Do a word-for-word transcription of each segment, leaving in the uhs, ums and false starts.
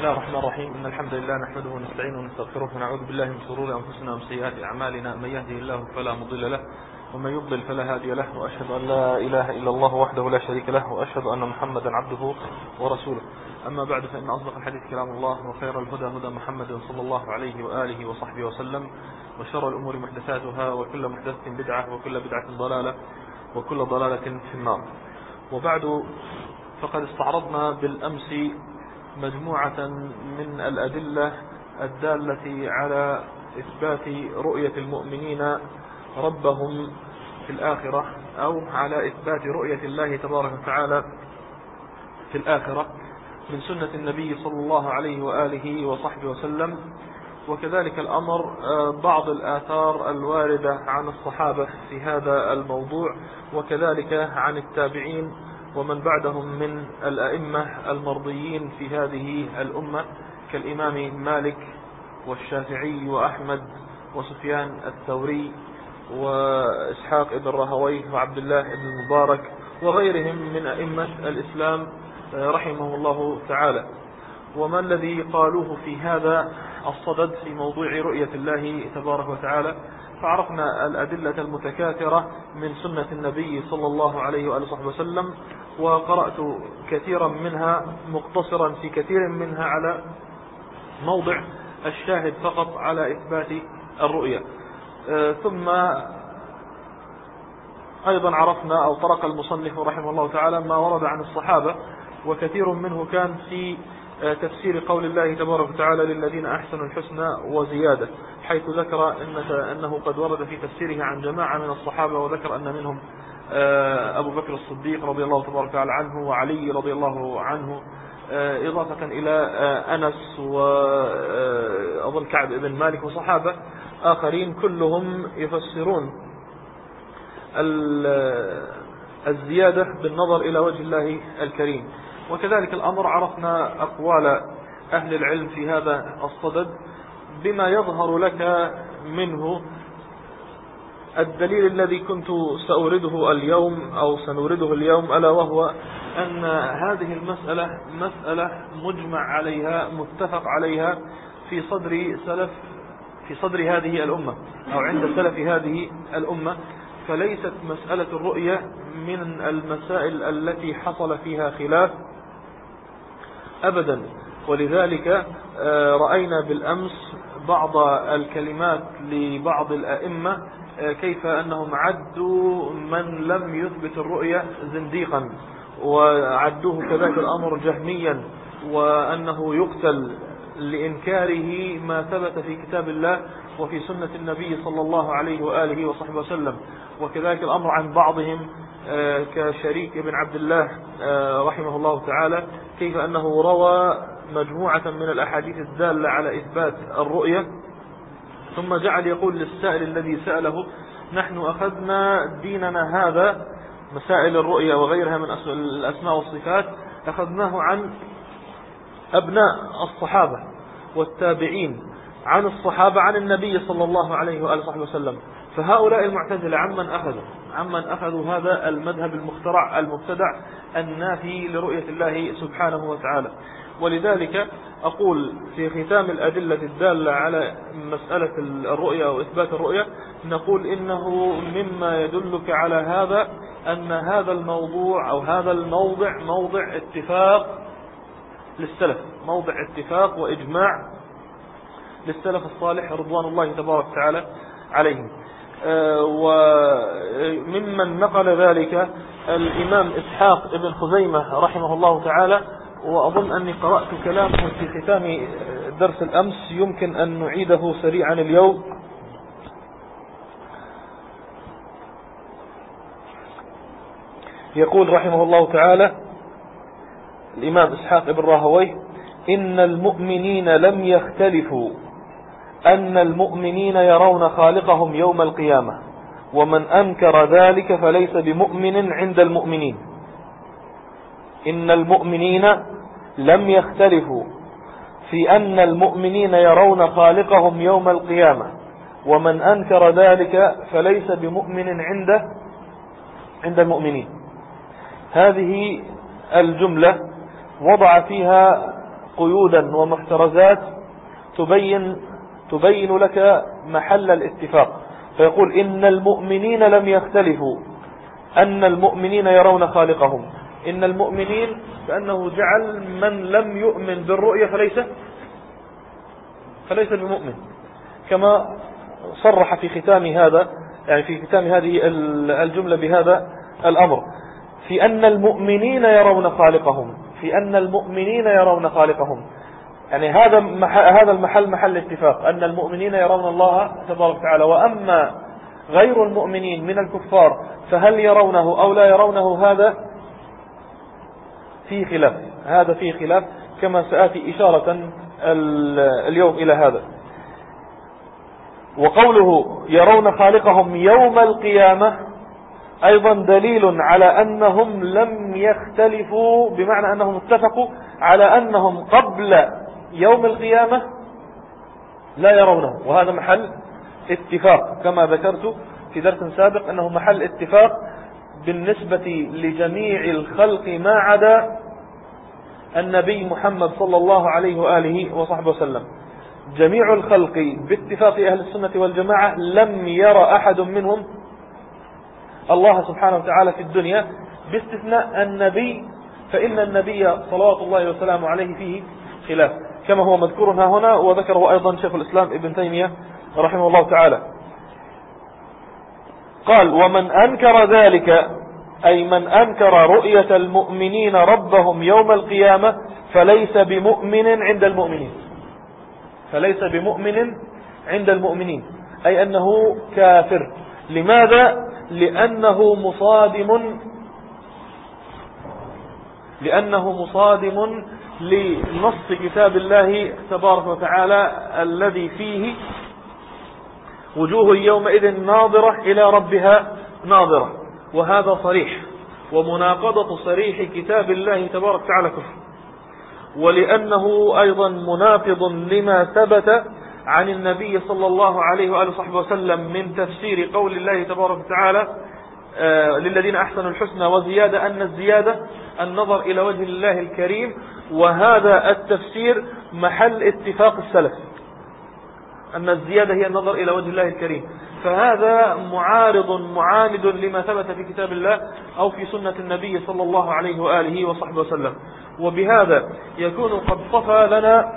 الله الرحمن الرحيم. إن الحمد لله نحمده ونستعينه ونستغفره ونعوذ بالله من شرور أنفسنا ومن سيئات أعمالنا. من يهده الله فلا مضل له ومن يضلل فلا هادي له، وأشهد أن لا إله إلا الله وحده لا شريك له، وأشهد أن محمدا عبده ورسوله. أما بعد، فإن أصدق الحديث كلام الله، وخير الهدى هدى محمد صلى الله عليه وآله وصحبه وسلم، وشر الأمور محدثاتها، وكل محدثة بدعة، وكل بدعة ضلالة، وكل ضلالة في النار. وبعد، فقد استعرضنا بالأمس مجموعة من الأدلة الدالة على إثبات رؤية المؤمنين ربهم في الآخرة، أو على إثبات رؤية الله تبارك وتعالى في الآخرة، من سنة النبي صلى الله عليه وآله وصحبه وسلم، وكذلك الأمر بعض الآثار الواردة عن الصحابة في هذا الموضوع، وكذلك عن التابعين ومن بعدهم من الأئمة المرضيين في هذه الأمة كالإمام مالك والشافعي وأحمد وسفيان الثوري وإسحاق بن راهويه وعبد الله بن المبارك وغيرهم من أئمة الإسلام رحمه الله تعالى. وما الذي قالوه في هذا الصدد في موضوع رؤية الله تبارك وتعالى؟ فعرفنا الأدلة المتكاثرة من سنة النبي صلى الله عليه وآله وصحبه وسلم، وقرأت كثيرا منها مقتصرا في كثير منها على موضع الشاهد فقط على إثبات الرؤية. ثم أيضا عرفنا أو طرق المصنف رحمه الله تعالى ما ورد عن الصحابة، وكثير منه كان في تفسير قول الله تبارك وتعالى للذين أحسنوا الحسنى وزيادة، حيث ذكر أنه قد ورد في تفسيره عن جماعة من الصحابة، وذكر أن منهم أبو بكر الصديق رضي الله تبارك وتعالى عنه، وعلي رضي الله عنه، إضافة إلى أنس وأظن كعب بن مالك وصحابة آخرين، كلهم يفسرون الزيادة بالنظر إلى وجه الله الكريم. وكذلك الأمر عرفنا أقوال أهل العلم في هذا الصدد بما يظهر لك منه الدليل الذي كنت سأورده اليوم أو سنورده اليوم، ألا وهو أن هذه المسألة مسألة مجمع عليها متفق عليها في صدر سلف في صدر هذه الأمة أو عند سلف هذه الأمة، فليست مسألة الرؤية من المسائل التي حصل فيها خلاف أبدا. ولذلك رأينا بالأمس بعض الكلمات لبعض الأئمة كيف أنهم عدوا من لم يثبت الرؤية زنديقا، وعدوه كذلك الأمر جهميا، وأنه يقتل لإنكاره ما ثبت في كتاب الله وفي سنة النبي صلى الله عليه وآله وصحبه وسلم. وكذلك الأمر عن بعضهم كشريك بن عبد الله رحمه الله تعالى، كيف أنه روى مجموعة من الأحاديث الدالة على إثبات الرؤية، ثم جعل يقول للسائل الذي سأله: نحن أخذنا ديننا هذا، مسائل الرؤية وغيرها من الأسماء والصفات، أخذناه عن أبناء الصحابة والتابعين، عن الصحابة، عن النبي صلى الله عليه وآله وصحبه وسلم. فهؤلاء المعتزلة عمن أخذوا عمن أخذوا هذا المذهب المخترع المبتدع النافي لرؤية الله سبحانه وتعالى. ولذلك أقول في ختام الأدلة الدالة على مسألة الرؤية وإثبات الرؤية، نقول إنه مما يدلك على هذا أن هذا الموضوع أو هذا الموضع موضع اتفاق للسلف، موضع اتفاق وإجماع للسلف الصالح رضوان الله تبارك وتعالى عليهم. وممن نقل ذلك الإمام إسحاق بن خزيمة رحمه الله تعالى، وأظن أني قرأت كلامه في ختام درس الأمس، يمكن أن نعيده سريعا اليوم. يقول رحمه الله تعالى الإمام إسحاق بن راهويه: إن المؤمنين لم يختلفوا أن المؤمنين يرون خالقهم يوم القيامة، ومن أنكر ذلك فليس بمؤمن عند المؤمنين. إن المؤمنين لم يختلفوا في أن المؤمنين يرون خالقهم يوم القيامة، ومن أنكر ذلك فليس بمؤمن عند عند المؤمنين. هذه الجملة وضع فيها قيودا ومحترزات تبين تبين لك محل الاتفاق. فيقول إن المؤمنين لم يختلفوا أن المؤمنين يرون خالقهم. إن المؤمنين كأنه جعل من لم يؤمن بالرؤية فليس فليس بمؤمن، كما صرح في ختام هذا يعني في ختام هذه الجملة بهذا الأمر، في أن المؤمنين يرون خالقهم، في أن المؤمنين يرون خالقهم. يعني هذا هذا المحل محل اتفاق، أن المؤمنين يرون الله تبارك وتعالى. وأما غير المؤمنين من الكفار فهل يرونه أو لا يرونه، هذا في خلاف، هذا في خلاف كما سآتي إشارة اليوم إلى هذا. وقوله يرون خالقهم يوم القيامة أيضا دليل على أنهم لم يختلفوا، بمعنى أنهم اتفقوا على أنهم قبل يوم القيامة لا يرونه، وهذا محل اتفاق كما ذكرت في درس سابق أنه محل اتفاق بالنسبة لجميع الخلق ما عدا النبي محمد صلى الله عليه وآله وصحبه وسلم. جميع الخلق باتفاق أهل السنة والجماعة لم يرى أحد منهم الله سبحانه وتعالى في الدنيا باستثناء النبي، فإن النبي صلوات الله وسلامه عليه فيه خلاف كما هو مذكور ها هنا، وذكره أيضا شيخ الإسلام ابن تيمية رحمه الله تعالى. قال ومن أنكر ذلك أي من أنكر رؤية المؤمنين ربهم يوم القيامة فليس بمؤمن عند المؤمنين، فليس بمؤمن عند المؤمنين أي أنه كافر. لماذا؟ لأنه مصادم لأنه مصادم لنص كتاب الله تبارك وتعالى الذي فيه وجوه يومئذ ناظرة إلى ربها ناظرة، وهذا صريح، ومناقضة صريح كتاب الله تبارك وتعالى كفر. ولأنه أيضا مناقض لما ثبت عن النبي صلى الله عليه وآله وصحبه وسلم من تفسير قول الله تبارك وتعالى آه للذين أحسنوا الحسنى وزيادة، أن الزيادة النظر إلى وجه الله الكريم، وهذا التفسير محل اتفاق السلف أن الزيادة هي النظر إلى وجه الله الكريم. فهذا معارض معاند لما ثبت في كتاب الله أو في سنة النبي صلى الله عليه وآله وصحبه وسلم. وبهذا يكون قد صفى لنا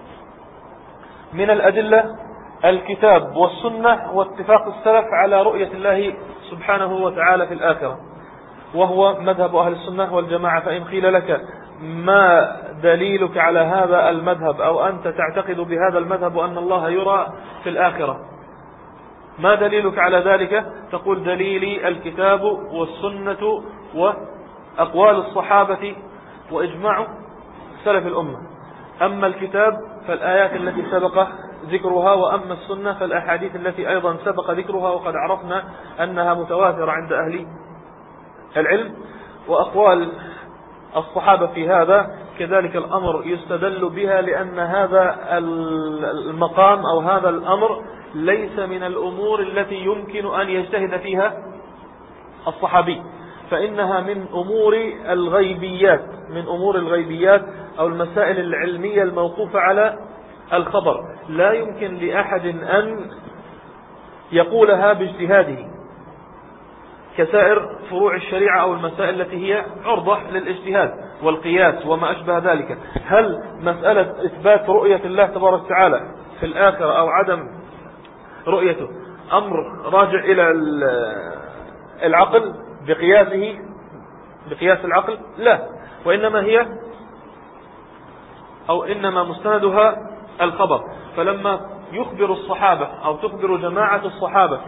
من الأدلة الكتاب والسنة واتفاق السلف على رؤية الله سبحانه وتعالى في الآخرة، وهو مذهب أهل السنة والجماعة. فإن قيل لك ما دليلك على هذا المذهب، أو أنت تعتقد بهذا المذهب أن الله يرى في الآخرة، ما دليلك على ذلك؟ تقول دليلي الكتاب والسنة وأقوال الصحابة وإجماع سلف الأمة. أما الكتاب فالآيات التي سبق ذكرها، وأما السنة فالأحاديث التي أيضا سبق ذكرها، وقد عرفنا أنها متواترة عند أهل العلم. وأقوال الصحابة في هذا كذلك الأمر يستدل بها، لأن هذا المقام أو هذا الأمر ليس من الأمور التي يمكن أن يجتهد فيها الصحابي، فإنها من أمور الغيبيات، من أمور الغيبيات أو المسائل العلمية الموقوفة على الخبر، لا يمكن لأحد أن يقولها باجتهاده كسائر فروع الشريعة أو المسائل التي هي عرضة للاجتهاد والقياس وما أشبه ذلك. هل مسألة إثبات رؤية الله تبارك وتعالى في الآخرة أو عدم رؤيته أمر راجع إلى العقل بقياسه بقياس العقل؟ لا، وإنما هي أو إنما مستندها الخبر. فلما يخبر الصحابة أو تخبر جماعة الصحابة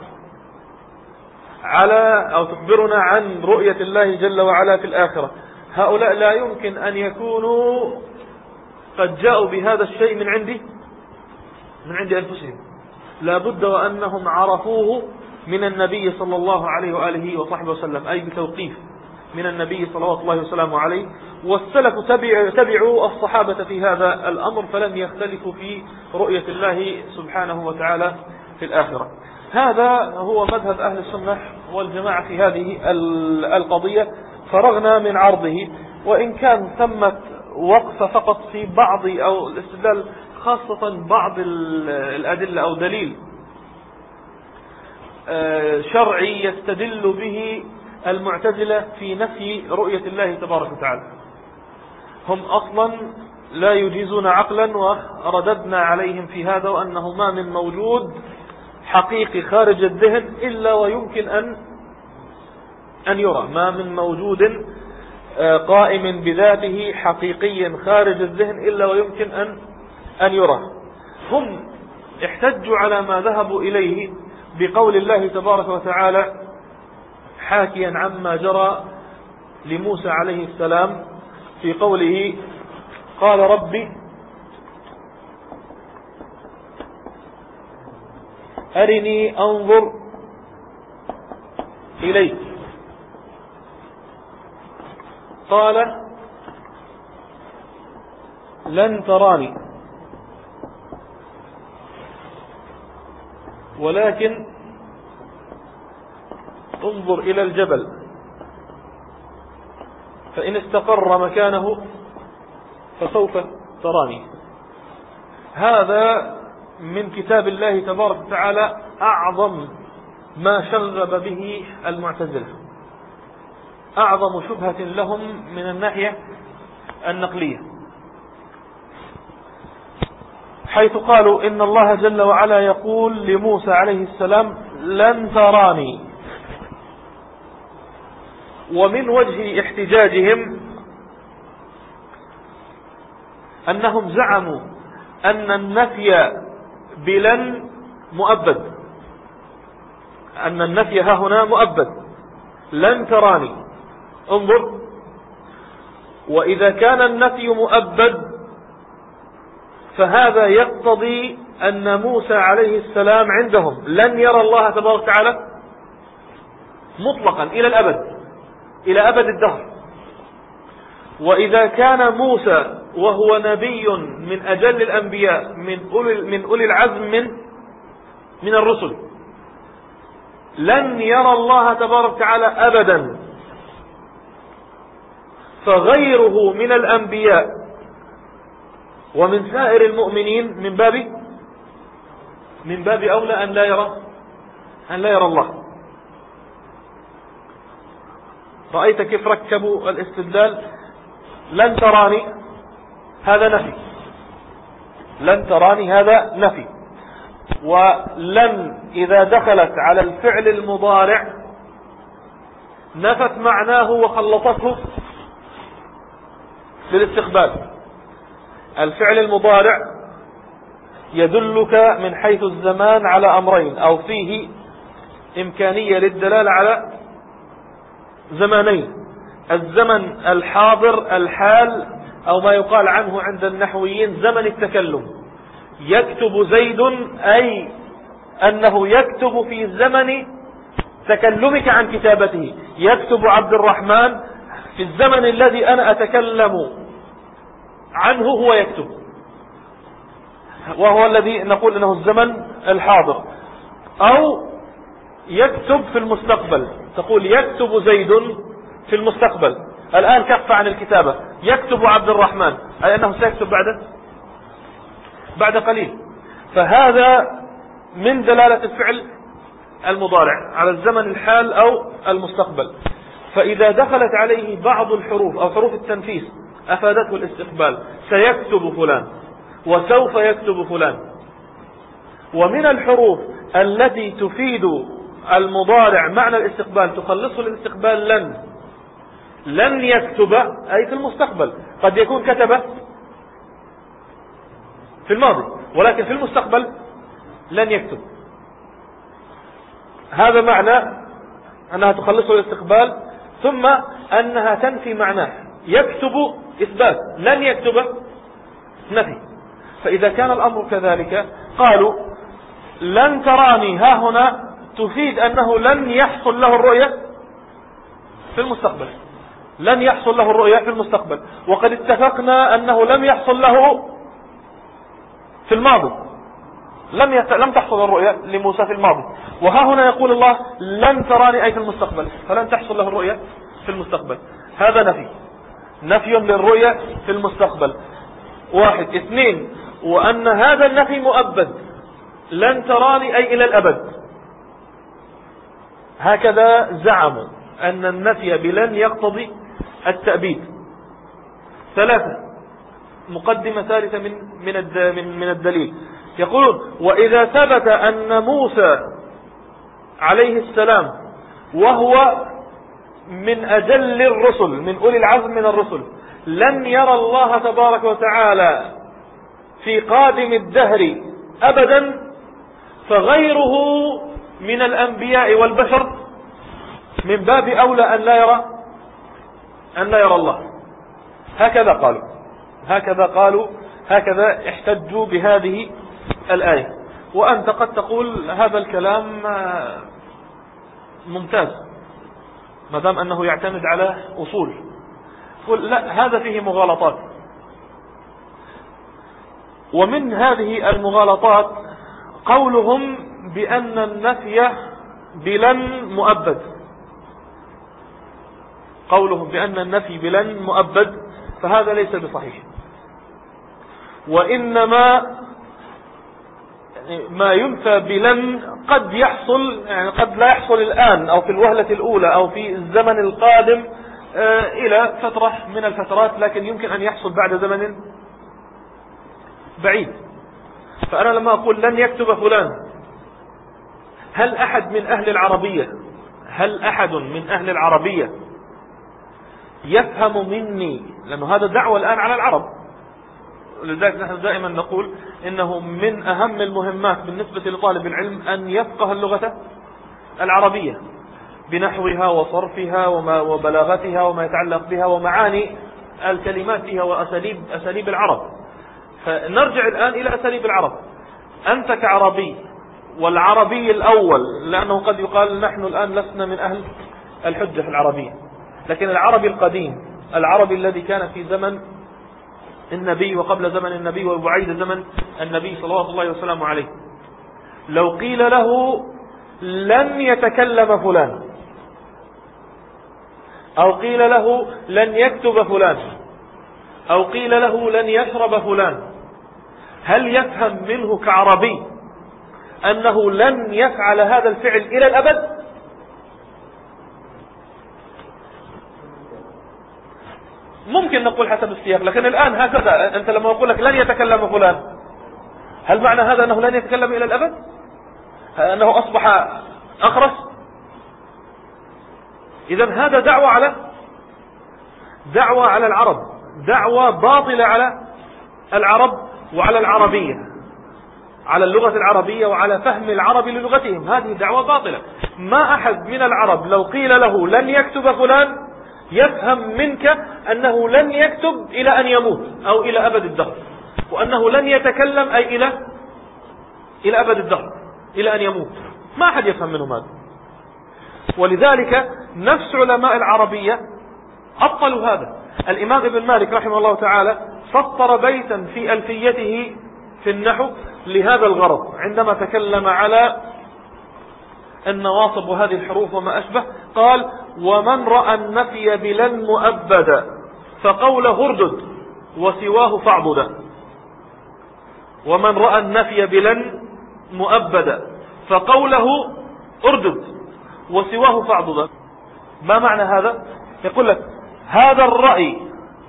على أو تخبرنا عن رؤية الله جل وعلا في الآخرة، هؤلاء لا يمكن أن يكونوا قد جاءوا بهذا الشيء من عندي من عند أنفسهم، لا بد وأنهم عرفوه من النبي صلى الله عليه وآله وصحبه وسلم، أي بتوقيف من النبي صلوات الله وسلامه عليه. والسلف تبع تبعوا الصحابة في هذا الأمر، فلم يختلفوا في رؤية الله سبحانه وتعالى في الآخرة. هذا هو مذهب أهل السنة والجماعة في هذه القضية. فرغنا من عرضه، وإن كان ثمة وقف فقط في بعض أو الاستدلال خاصة بعض الأدلة أو دليل شرعي يستدل به المعتزلة في نفي رؤية الله تبارك وتعالى. هم أصلا لا يجيزون عقلا، ورددنا عليهم في هذا وأنه ما من موجود حقيقي خارج الذهن إلا ويمكن أن أن يرى، ما من موجود قائم بذاته حقيقيا خارج الذهن إلا ويمكن أن أن يرى. هم احتجوا على ما ذهبوا إليه بقول الله تبارك وتعالى حاكيا عما جرى لموسى عليه السلام في قوله قال ربي أرني أنظر إليك قال لن تراني ولكن انظر إلى الجبل فإن استقر مكانه فسوف تراني. هذا من كتاب الله تبارك وتعالى أعظم ما شغب به المعتزلة، أعظم شبهة لهم من الناحية النقلية، حيث قالوا إن الله جل وعلا يقول لموسى عليه السلام لن تراني. ومن وجه احتجاجهم أنهم زعموا أن النفي بلن مؤبد، أن النفي ها هنا مؤبد، لن تراني انظر. وإذا كان النفي مؤبد فهذا يقتضي أن موسى عليه السلام عندهم لن يرى الله تبارك وتعالى مطلقا إلى الأبد، إلى أبد الدهر. وإذا كان موسى وهو نبي من أجل الأنبياء من أولي, من أولي العزم من من الرسل لن يرى الله تبارك وتعالى أبدا، فغيره من الأنبياء ومن سائر المؤمنين من باب من باب أولى أن لا يرى أن لا يرى الله. رأيت كيف ركبوا الاستدلال؟ لن تراني هذا نفي، لن تراني هذا نفي، ولن إذا دخلت على الفعل المضارع نفت معناه وخلطته بالاستقبال. الفعل المضارع يدلك من حيث الزمان على أمرين، أو فيه إمكانية للدلالة على زمانين: الزمن الحاضر الحال، أو ما يقال عنه عند النحويين زمن التكلم. يكتب زيد أي أنه يكتب في زمن تكلمك عن كتابته. يكتب عبد الرحمن في الزمن الذي أنا أتكلم عنه هو يكتب، وهو الذي نقول أنه الزمن الحاضر. أو يكتب في المستقبل، تقول يكتب زيد في المستقبل، الآن كف عن الكتابة. يكتب عبد الرحمن أي أنه سيكتب بعد بعد قليل. فهذا من دلالة الفعل المضارع على الزمن الحال أو المستقبل. فإذا دخلت عليه بعض الحروف أو حروف التنفيس أفادته الاستقبال: سيكتب فلان وسوف يكتب فلان. ومن الحروف التي تفيد المضارع معنى الاستقبال تخلصه الاستقبال لن. لن يكتب أي في المستقبل، قد يكون كتب في الماضي ولكن في المستقبل لن يكتب. هذا معنى أنها تخلصه الاستقبال، ثم أنها تنفي معناه. يكتب إثبات، لن يكتب نفي. فإذا كان الأمر كذلك قالوا لن تراني ها هنا تفيد أنه لن يحصل له الرؤية في المستقبل، لن يحصل له الرؤية في المستقبل. وقد اتفقنا أنه لم يحصل له في الماضي، لم يت... لم تحصل الرؤية لموسى في الماضي. وها هنا يقول الله لن تراني أي في المستقبل، فلن تحصل له الرؤية في المستقبل. هذا نفي. نفي للرؤية في المستقبل. واحد. اثنين، وأن هذا النفي مؤبد، لن تراني أي إلى الأبد. هكذا زعموا أن النفي بلن يقتضي التأبيد. ثلاثة، مقدمة ثالثة من من من الدليل، يقولون: وإذا ثبت أن موسى عليه السلام وهو من أجل الرسل، من أولي العزم من الرسل، لن يرى الله تبارك وتعالى في قادم الدهر أبدا، فغيره من الأنبياء والبشر من باب أولى أن لا يرى أن لا يرى الله. هكذا قالوا هكذا قالوا هكذا احتجوا بهذه الآية. وأنت قد تقول هذا الكلام ممتاز ما دام أنه يعتمد على أصول. قل لا، هذا فيه مغالطات. ومن هذه المغالطات قولهم بأن النفي بلن مؤبد قولهم بأن النفي بلن مؤبد فهذا ليس بصحيح. وإنما ما ينفى بلن قد يحصل، يعني قد لا يحصل الآن أو في الوهلة الأولى أو في الزمن القادم إلى فترة من الفترات، لكن يمكن أن يحصل بعد زمن بعيد. فأنا لما أقول لن يكتب فلان، هل أحد من أهل العربية هل أحد من أهل العربية يفهم مني، لأنه هذا دعوة الآن على العرب، لذلك نحن دائما نقول إنه من أهم المهمات بالنسبة لطالب العلم أن يفقه اللغة العربية بنحوها وصرفها وما وبلاغتها وما يتعلق بها ومعاني الكلمات فيها وأساليب أساليب العرب. فنرجع الآن إلى أساليب العرب. أنت كعربي، والعربي الأول، لأنه قد يقال نحن الآن لسنا من أهل الحجة في العربية، لكن العربي القديم، العربي الذي كان في زمن النبي وقبل زمن النبي وبعيد زمن النبي صلى الله عليه وسلم عليه، لو قيل له لن يتكلم فلان أو قيل له لن يكتب فلان أو قيل له لن يشرب فلان، هل يفهم منه كعربي أنه لن يفعل هذا الفعل إلى الأبد؟ ممكن نقول حسب السياق، لكن الآن هكذا أنت لما أقول لك لن يتكلم فلان، هل معنى هذا أنه لن يتكلم إلى الأبد؟ أنه أصبح أخرس؟ إذن هذا دعوة على دعوة على العرب، دعوة باطلة على العرب وعلى العربية، على اللغة العربية وعلى فهم العرب للغتهم. هذه دعوة باطلة. ما أحد من العرب لو قيل له لن يكتب فلان يفهم منك أنه لن يكتب إلى أن يموت أو إلى أبد الدهر، وأنه لن يتكلم أي إلى إلى أبد الدهر، إلى أن يموت. ما أحد يفهم منهم هذا. ولذلك نفس علماء العربية أبطلوا هذا. الإمام ابن مالك رحمه الله تعالى سطر بيتا في ألفيته في النحو لهذا الغرض، عندما تكلم على النواصب وهذه الحروف وما أشبه، قال: ومن رأى النفي بلن مؤبدا فقوله اردد وسواه فاعبدا. ومن رأى النفي بلن مؤبدا فقوله اردد وسواه فاعبدا. ما معنى هذا؟ يقول لك هذا الرأي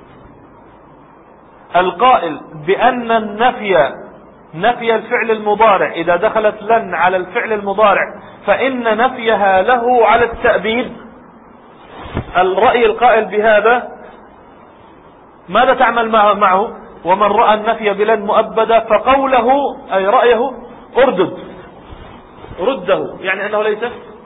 القائل بأن النفي نفي الفعل المضارع إذا دخلت لن على الفعل المضارع فإن نفيها له على التأبيد، الرأي القائل بهذا ماذا تعمل معه؟ ومن رأى النفي بلن مؤبدا فقوله أي رأيه اردد، رده، يعني أنه ليس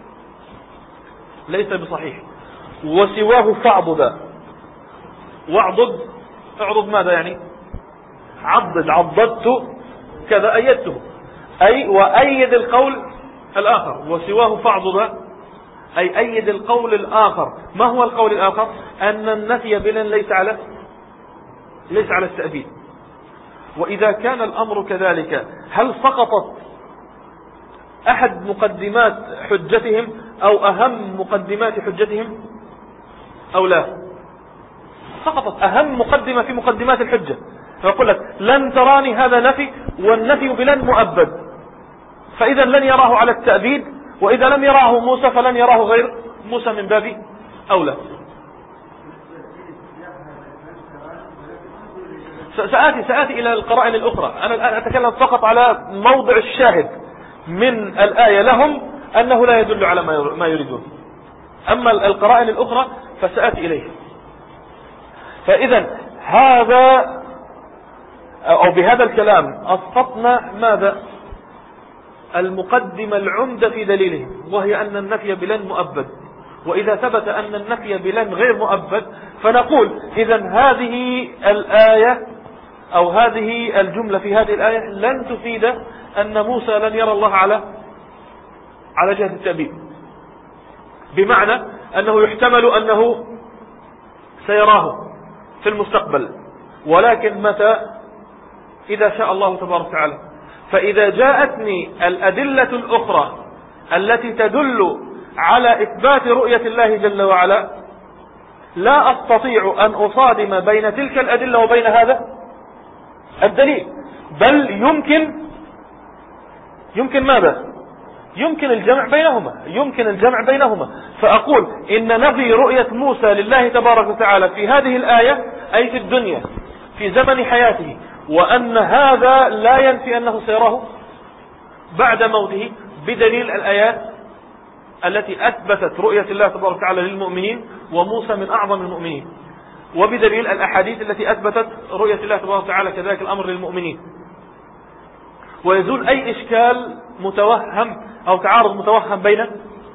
ليس بصحيح. وسواه فاعضد، واعضد، اعضد ماذا يعني؟ عضد، عضدت كذا أيدته، أي وأيد القول الآخر. وسواه فاعضد أي أيد القول الآخر. ما هو القول الآخر؟ أن النفي بلن ليس على ليس على التأبيد. وإذا كان الأمر كذلك هل سقطت أحد مقدمات حجتهم أو أهم مقدمات حجتهم أو لا؟ سقطت أهم مقدمة في مقدمات الحجة. فيقول لك لن تراني، هذا نفي، والنفي بلن مؤبد، فإذا لن يراه على التأبيد، وإذا لم يراه موسى فلن يراه غير موسى من باب أولى. سآتي سآتي إلى القرائن الأخرى. أنا الآن أتكلم فقط على موضع الشاهد من الآية لهم أنه لا يدل على ما يريدون. أما القرائن الأخرى فسآتي إليه. فإذا هذا أو بهذا الكلام أسقطنا ماذا؟ المقدمة العمدة في دليله، وهي أن النفي بلن مؤبد. وإذا ثبت أن النفي بلن غير مؤبد فنقول إذا هذه الآية أو هذه الجملة في هذه الآية لن تفيد أن موسى لن يرى الله على على جهة التأبيد، بمعنى أنه يحتمل أنه سيراه في المستقبل، ولكن متى؟ إذا شاء الله تبارك وتعالى. فإذا جاءتني الأدلة الأخرى التي تدل على إثبات رؤية الله جل وعلا لا أستطيع أن أصادم بين تلك الأدلة وبين هذا الدليل، بل يمكن يمكن ماذا؟ يمكن الجمع بينهما يمكن الجمع بينهما فأقول إن نفي رؤية موسى لله تبارك وتعالى في هذه الآية أي في الدنيا في زمن حياته، وأن هذا لا ينفي أنه سيراه بعد موته بدليل الآيات التي أثبتت رؤية الله تبارك وتعالى للمؤمنين، وموسى من أعظم المؤمنين، وبدليل الأحاديث التي أثبتت رؤية الله تبارك وتعالى كذلك الأمر للمؤمنين. ويزول أي إشكال متوهم أو تعارض متوهم بين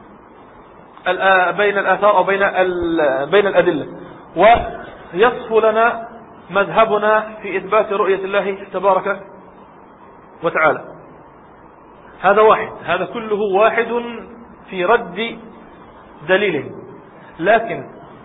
بين الآثار أو بين بين الأدلة، ويصفو لنا مذهبنا في إثبات رؤية الله تبارك وتعالى. هذا واحد، هذا كله واحد في رد دليله. لكن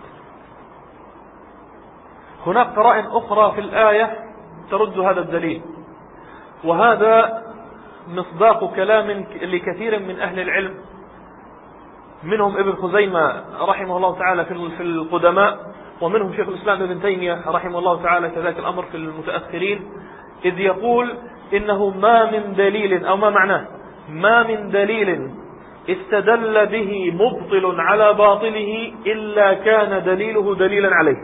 هناك قرائن أخرى في الآية ترد هذا الدليل، وهذا مصداق كلام لكثير من أهل العلم، منهم ابن خزيمة رحمه الله تعالى في القدماء، ومنهم شيخ الإسلام ابن تيمية رحمه الله تعالى كذلك الأمر في المتأخرين، إذ يقول إنه ما من دليل أو ما معناه ما من دليل استدل به مبطل على باطله إلا كان دليله دليلا عليه.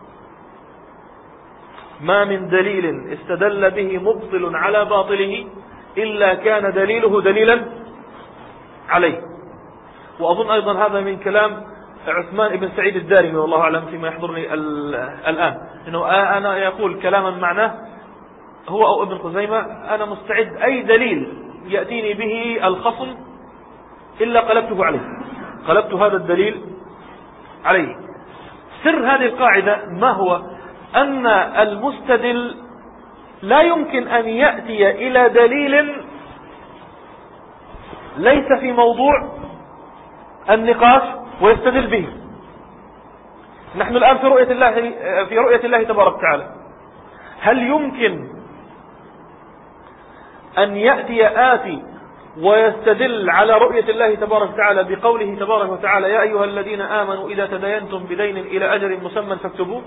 ما من دليل استدل به مبطل على باطله إلا كان دليله دليلا عليه. وأظن أيضا هذا من كلام عثمان بن سعيد الدارمي والله أعلم فيما يحضرني الآن، إنه أنا يقول كلاما معناه هو أو ابن خزيمة أنا مستعد أي دليل يأتيني به الخصم إلا قلبته عليه، قلبت هذا الدليل عليه. سر هذه القاعدة ما هو؟ أن المستدل لا يمكن أن يأتي إلى دليل ليس في موضوع النقاش ويستدل به. نحن الآن في رؤية الله في رؤية الله تبارك وتعالى، هل يمكن أن يأتي آتي ويستدل على رؤية الله تبارك وتعالى بقوله تبارك وتعالى يا أيها الذين آمنوا إذا تداينتم بدين إلى أجل مسمى فاكتبوه؟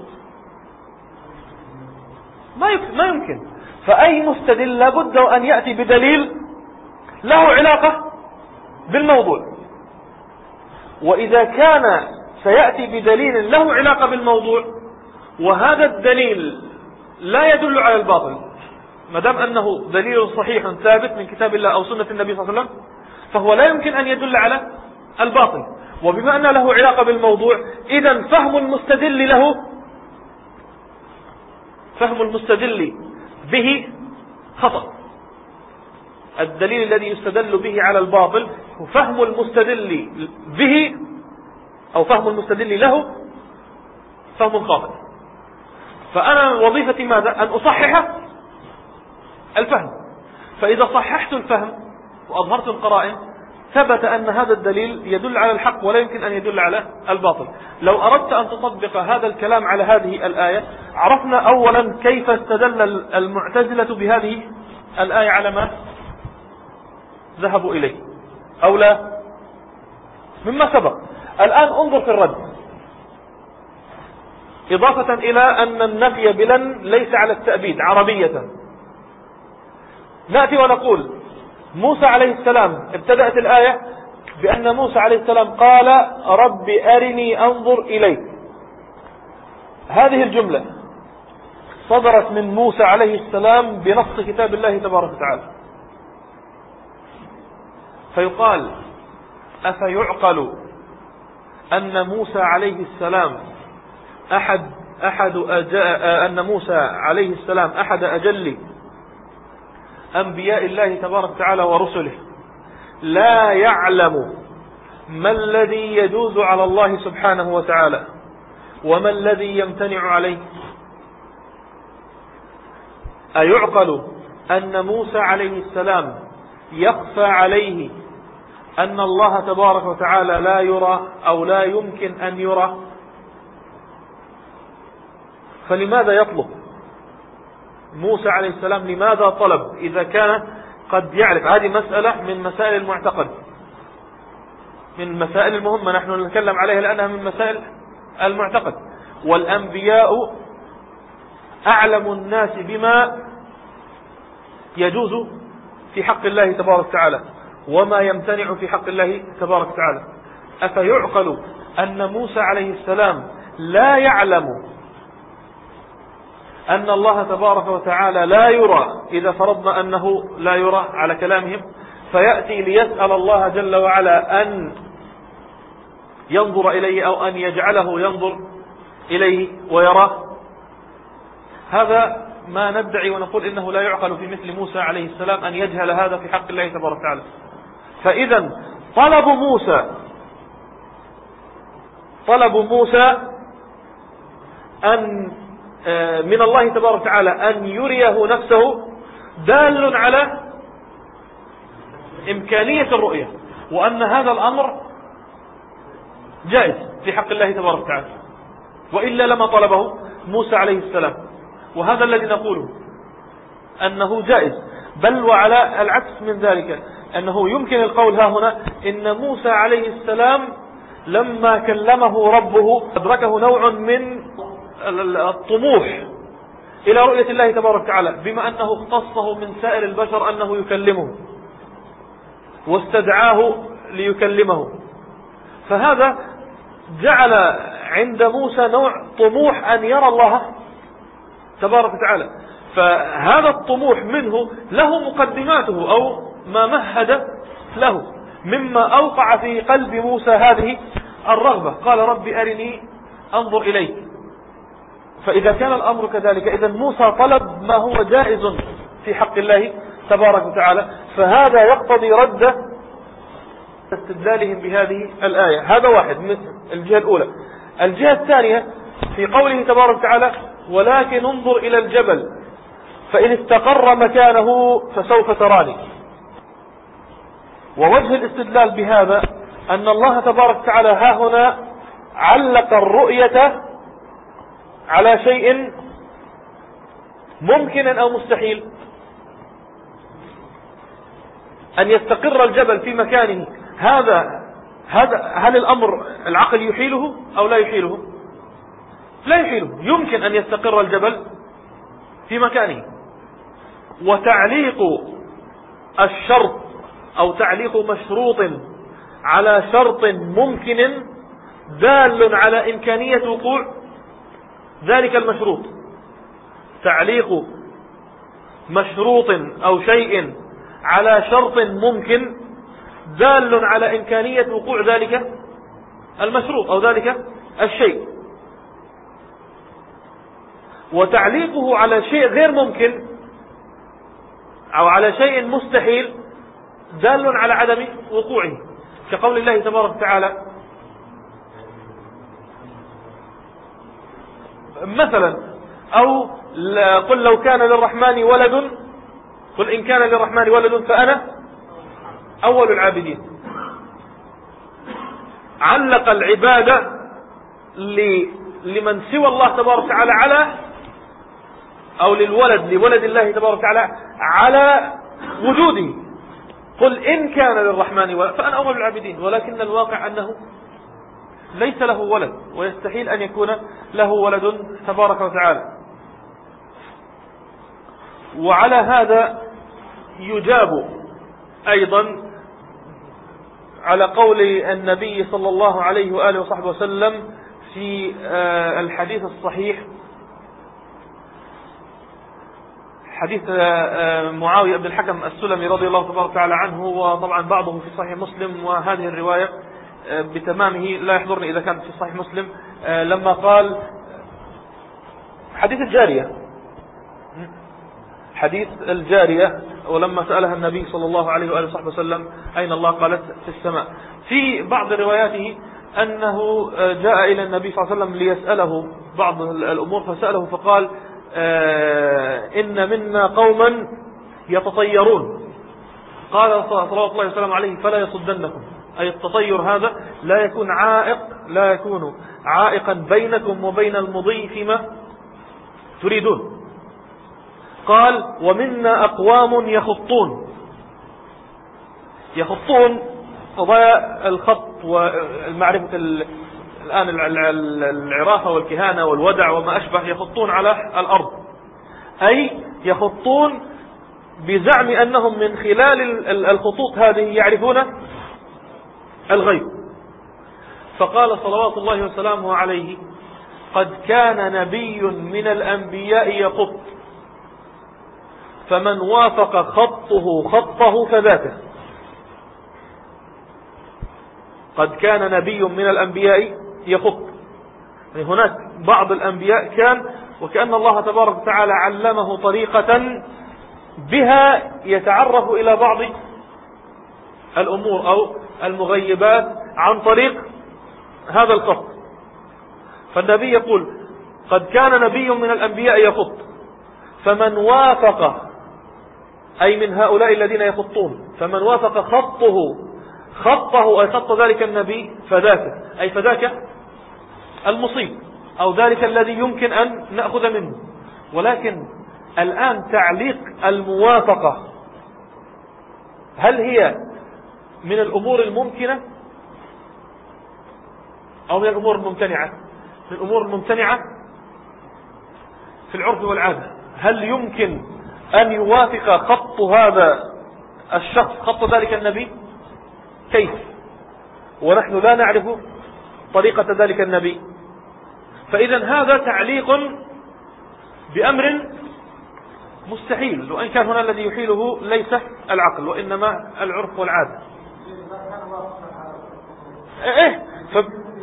ما يمكن. فأي مستدل لابد أن يأتي بدليل له علاقة بالموضوع، وإذا كان سيأتي بدليل له علاقة بالموضوع وهذا الدليل لا يدل على الباطل، ما دام أنه دليل صحيح ثابت من كتاب الله أو سنة النبي صلى الله عليه وسلم، فهو لا يمكن أن يدل على الباطل. وبما أن له علاقة بالموضوع إذن فهم المستدل له فهم المستدل به خطأ. الدليل الذي يستدل به على الباطل وفهم المستدل به أو فهم المستدل له فهم خاطئ. فأنا وظيفتي ماذا؟ أن أصحح الفهم. فإذا صححت الفهم وأظهرت القرائن ثبت أن هذا الدليل يدل على الحق ولا يمكن أن يدل على الباطل. لو أردت أن تطبق هذا الكلام على هذه الآية عرفنا أولا كيف استدل المعتزلة بهذه الآية على ما ذهبوا إليه أو لا مما سبق. الآن انظر في الرد. إضافة إلى أن النفي بلن ليس على التأبيد عربية. نأتي ونقول موسى عليه السلام ابتدأت الآية بأن موسى عليه السلام قال رب أرني أنظر إليك. هذه الجملة صدرت من موسى عليه السلام بنص كتاب الله تبارك وتعالى. فيقال أفيعقل أن موسى عليه السلام أحد أحد أجاء أن موسى عليه السلام أحد أجل أنبياء الله تبارك وتعالى ورسله لا يعلم ما الذي يجوز على الله سبحانه وتعالى وما الذي يمتنع عليه؟ أيعقل أن موسى عليه السلام يخفى عليه أن الله تبارك وتعالى لا يرى أو لا يمكن أن يرى؟ فلماذا يطلب موسى عليه السلام؟ لماذا طلب إذا كان قد يعرف؟ هذه مسألة من مسائل المعتقد، من المسائل المهمة نحن نتكلم عليها لأنها من مسائل المعتقد. والأنبياء أعلم الناس بما يجوز في حق الله تبارك وتعالى وما يمتنع في حق الله تبارك وتعالى. أفيعقل أن موسى عليه السلام لا يعلم أن الله تبارك وتعالى لا يرى إذا فرضنا أنه لا يرى على كلامهم، فيأتي ليسأل الله جل وعلا أن ينظر إليه أو أن يجعله ينظر إليه ويراه؟ هذا ما ندعي ونقول إنه لا يعقل في مثل موسى عليه السلام أن يجهل هذا في حق الله تبارك وتعالى. فإذا طلب موسى طلب موسى أن من الله تبارك وتعالى أن يريه نفسه دال على إمكانية الرؤية، وأن هذا الأمر جائز في حق الله تبارك وتعالى، وإلا لما طلبه موسى عليه السلام. وهذا الذي نقوله أنه جائز، بل وعلى العكس من ذلك أنه يمكن القول ها هنا إن موسى عليه السلام لما كلمه ربه أدركه نوع من الطموح إلى رؤية الله تبارك وتعالى، بما أنه اختصه من سائر البشر أنه يكلمه واستدعاه ليكلمه. فهذا جعل عند موسى نوع طموح أن يرى الله تبارك وتعالى. فهذا الطموح منه له مقدماته أو ما مهد له مما أوقع في قلب موسى هذه الرغبة. قال رب أرني أنظر إليك. فإذا كان الأمر كذلك إذا موسى طلب ما هو جائز في حق الله تبارك وتعالى، فهذا يقتضي رد استدلالهم بهذه الآية. هذا واحد من الجهة الأولى. الجهة الثانية في قوله تبارك وتعالى ولكن انظر إلى الجبل فإن استقر مكانه فسوف تراني. ووجه الاستدلال بهذا أن الله تبارك وتعالى ها هنا علق الرؤية على شيء ممكن أو مستحيل. أن يستقر الجبل في مكانه هذا هذا هل الأمر العقل يحيله أو لا يحيله؟ لا يحيله. يمكن أن يستقر الجبل في مكانه. وتعليق الشرط أو تعليق مشروط على شرط ممكن دال على إمكانية وقوع ذلك المشروط. تعليق مشروط أو شيء على شرط ممكن دال على إمكانية وقوع ذلك المشروط أو ذلك الشيء. وتعليقه على شيء غير ممكن أو على شيء مستحيل دال على عدم وقوعه، كقول الله تبارك وتعالى مثلا أو قل لو كان للرحمن ولد قل إن كان للرحمن ولد فأنا أول العابدين. علق العبادة لمن سوى الله تبارك وتعالى على أو للولد لولد الله تبارك وتعالى على وجوده. قل إن كان للرحمن ولد فأنا أول العابدين. ولكن الواقع أنه ليس له ولد، ويستحيل أن يكون له ولد تبارك وتعالى. وعلى هذا يجاب أيضا على قول النبي صلى الله عليه وآله وصحبه وسلم في الحديث الصحيح، حديث معاوية بن الحكم السلمي رضي الله تبارك وتعالى عنه، وطبعا بعضه في صحيح مسلم، وهذه الرواية بتمامه لا يحضرني إذا كانت في صحيح مسلم، لما قال حديث الجارية، حديث الجارية، ولما سألها النبي صلى الله عليه وآله وصحبه وسلم أين الله، قالت في السماء. في بعض رواياته أنه جاء إلى النبي صلى الله عليه وسلم ليسأله بعض الأمور، فسأله فقال إن منا قوما يتطيرون، قال صلى الله عليه وسلم عليه فلا يصدنكم، أي التطير هذا لا يكون عائق لا يكون عائقا بينكم وبين المضي فيما تريدون. قال ومنا أقوام يخطون، يخطون قضايا الخط والمعرفة الآن العرافة والكهانة والودع وما أشبه، يخطون على الأرض، أي يخطون بزعم أنهم من خلال الخطوط هذه يعرفون الغيب. فقال صلوات الله وسلامه عليه قد كان نبي من الأنبياء يخط، فمن وافق خطه خطه فذاته. قد كان نبي من الأنبياء يخط، يعني هناك بعض الأنبياء كان وكأن الله تبارك وتعالى علمه طريقة بها يتعرف إلى بعض الأمور أو المغيبات عن طريق هذا الخط. فالنبي يقول قد كان نبي من الأنبياء يخط، فمن وافق، أي من هؤلاء الذين يخطون، فمن وافق خطه خطه أي خط ذلك النبي فذاك، أي فذاك المصيب أو ذلك الذي يمكن أن نأخذ منه. ولكن الآن تعليق الموافقة هل هي من الأمور الممكنة أو من الأمور الممتنعة؟ من الأمور الممتنعة في العرف والعادة. هل يمكن أن يوافق خط هذا الشخص خط ذلك النبي؟ كيف ونحن لا نعرف طريقة ذلك النبي؟ فإذا هذا تعليق بأمر مستحيل، وإن كان هنا الذي يحيله ليس العقل وإنما العرف والعادة. إيه ف...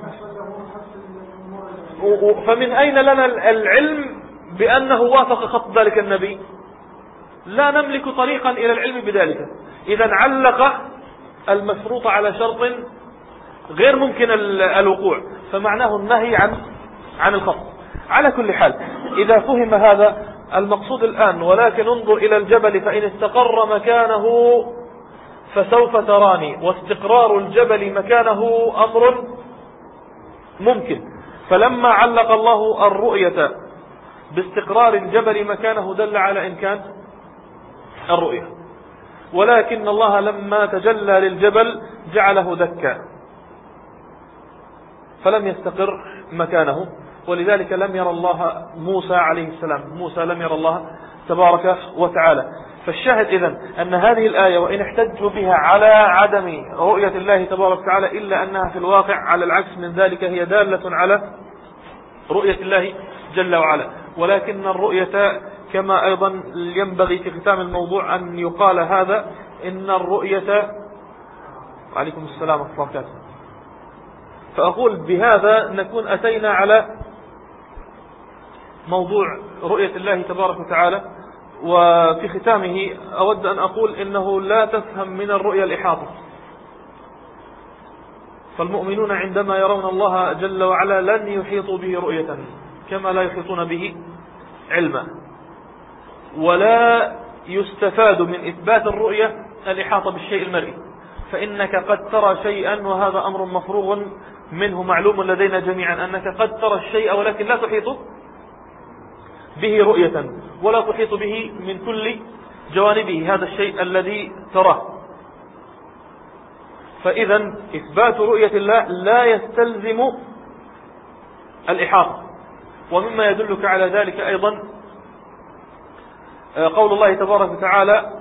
فمن أين لنا العلم بأنه وافق خط ذلك النبي؟ لا نملك طريقا إلى العلم بذلك. إذا علق المشروط على شرط غير ممكن الوقوع، فمعناه النهي عن عن الخط. على كل حال إذا فهم هذا المقصود الآن، ولكن انظر إلى الجبل فإن استقر مكانه فسوف تراني، واستقرار الجبل مكانه أمر ممكن. فلما علق الله الرؤية باستقرار الجبل مكانه دل على إمكان الرؤية، ولكن الله لما تجلى للجبل جعله دكا فلم يستقر مكانه، ولذلك لم يرى الله موسى عليه السلام، موسى لم يرى الله تبارك وتعالى. فالشاهد إذن أن هذه الآية وإن احتجوا بها على عدم رؤية الله تبارك وتعالى إلا أنها في الواقع على العكس من ذلك هي دالة على رؤية الله جل وعلا. ولكن الرؤية كما أيضا ينبغي في ختام الموضوع أن يقال هذا، إن الرؤية وعليكم السلام ورحمة الله وبركاته. فأقول بهذا نكون أتينا على موضوع رؤية الله تبارك وتعالى. وفي ختامه أود أن أقول إنه لا تفهم من الرؤية الإحاطة، فالمؤمنون عندما يرون الله جل وعلا لن يحيطوا به رؤية كما لا يحيطون به علما. ولا يستفاد من إثبات الرؤية الإحاطة بالشيء المرئي، فإنك قد ترى شيئا وهذا أمر مفروغ منه معلوم لدينا جميعا، أنك قد ترى الشيء ولكن لا تحيط به رؤية ولا تحيط به من كل جوانبه هذا الشيء الذي تراه. فإذا إثبات رؤية الله لا يستلزم الإحاطة. ومما يدلك على ذلك أيضا قول الله تبارك وتعالى: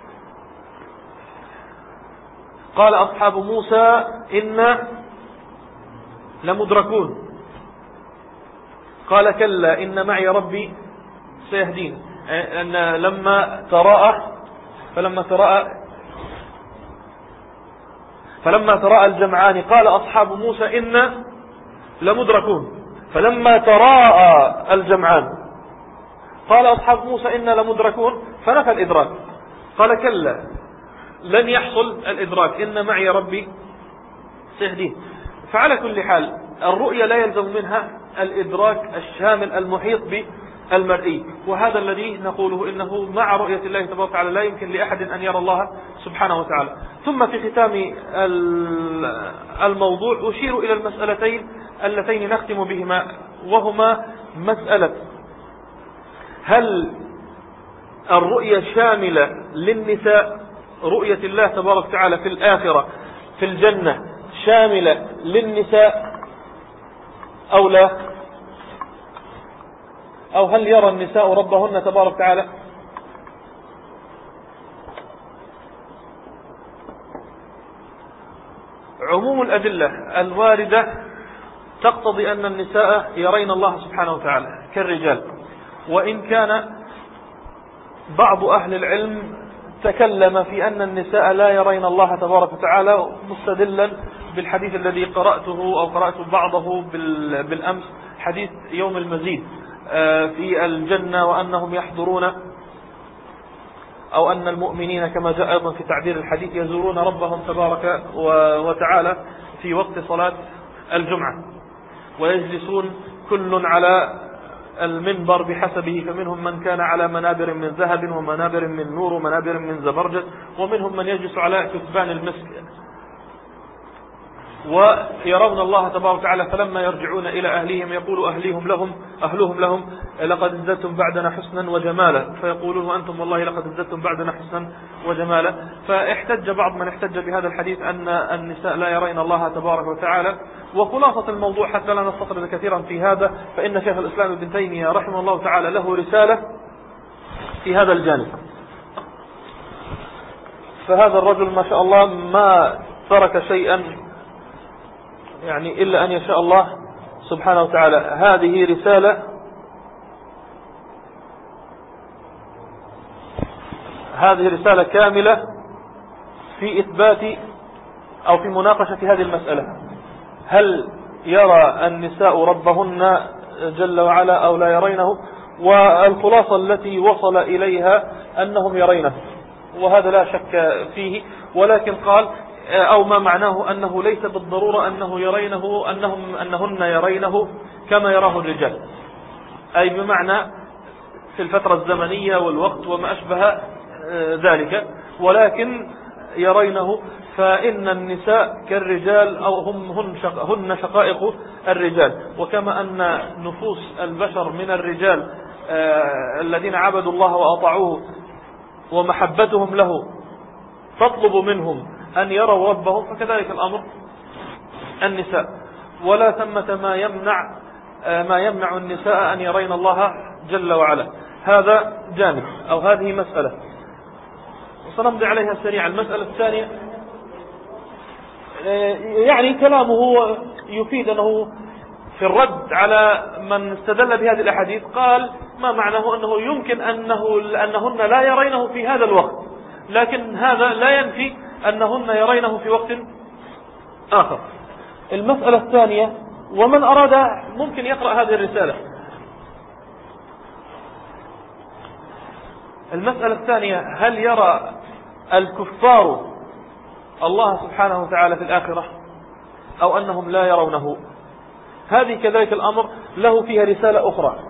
قال أصحاب موسى إنا لمدركون قال كلا إن معي ربي سيهدين. أن لما تراءى فلما تراءى فلما تراءى الجمعان قال أصحاب موسى إنا لمدركون فلما تراءى الجمعان قال أصحاب موسى إنا لمدركون فنفى الإدراك، قال كلا لن يحصل الإدراك إن معي ربي سيهدين. فعلى كل حال الرؤية لا يلزم منها الإدراك الشامل المحيط بالمرئي، وهذا الذي نقوله إنه مع رؤية الله تبارك وتعالى لا يمكن لأحد أن يرى الله سبحانه وتعالى. ثم في ختام الموضوع أشير إلى المسألتين اللتين نختم بهما، وهما مسألة هل الرؤية شاملة للنساء، رؤية الله تبارك وتعالى في الآخرة في الجنة شاملة للنساء أو لا، أو هل يرى النساء ربهن تبارك وتعالى؟ عموم الأدلة الواردة تقتضي أن النساء يرين الله سبحانه وتعالى كالرجال، وإن كان بعض أهل العلم تكلم في أن النساء لا يرين الله تبارك وتعالى مستدلا بالحديث الذي قرأته أو قرأت بعضه بالأمس، حديث يوم المزيد في الجنة، وأنهم يحضرون أو أن المؤمنين كما جاء أيضا في تعبير الحديث يزورون ربهم تبارك وتعالى في وقت صلاة الجمعة، ويجلسون كل على المنبر بحسبه، فمنهم من كان على منابر من ذهب ومنابر من نور ومنابر من زبرجد، ومنهم من يجلس على كثبان المسك، ويرون الله تبارك وتعالى فلما يرجعون إلى أهليهم يقول أهليهم لهم أهلهم لهم لقد ازددتم بعدنا حسنا وجمالا، فيقولون وأنتم والله لقد ازددتم بعدنا حسنا وجمالا. فاحتج بعض من احتج بهذا الحديث أن النساء لا يرين الله تبارك وتعالى. وخلاصة الموضوع حتى لا نستطرد كثيرا في هذا، فإن شيخ الإسلام ابن تيمية رحمه الله تعالى له رسالة في هذا الجانب. فهذا الرجل ما شاء الله ما ترك شيئا يعني إلا أن يشاء الله سبحانه وتعالى. هذه رسالة هذه رسالة كاملة في إثبات أو في مناقشة هذه المسألة: هل يرى النساء ربهن جل وعلا أو لا يرينه؟ والخلاصة التي وصل إليها أنهم يرينه، وهذا لا شك فيه، ولكن قال أو ما معناه أنه ليس بالضرورة أنه يرينه أنهم أنهن يرينه كما يراه الرجال، أي بمعنى في الفترة الزمنية والوقت وما أشبه ذلك، ولكن يرينه. فإن النساء كالرجال أو هم هن شقائق الرجال، وكما أن نفوس البشر من الرجال الذين عبدوا الله وأطاعوه ومحبتهم له تطلب منهم أن يروا ربهم، فكذلك الأمر النساء. ولا ثمة ما يمنع ما يمنع النساء أن يرين الله جل وعلا. هذا جانب أو هذه مسألة وسنمضي عليها سريعا. المسألة الثانية يعني كلامه يفيد أنه في الرد على من استدل بهذه الأحاديث قال ما معناه أنه يمكن أنه أنهن لا يرينه في هذا الوقت، لكن هذا لا ينفي أنهن يرينه في وقت آخر. المسألة الثانية، ومن أراد ممكن يقرأ هذه الرسالة. المسألة الثانية: هل يرى الكفار الله سبحانه وتعالى في الآخرة أو أنهم لا يرونه؟ هذه كذلك الأمر له فيها رسالة أخرى،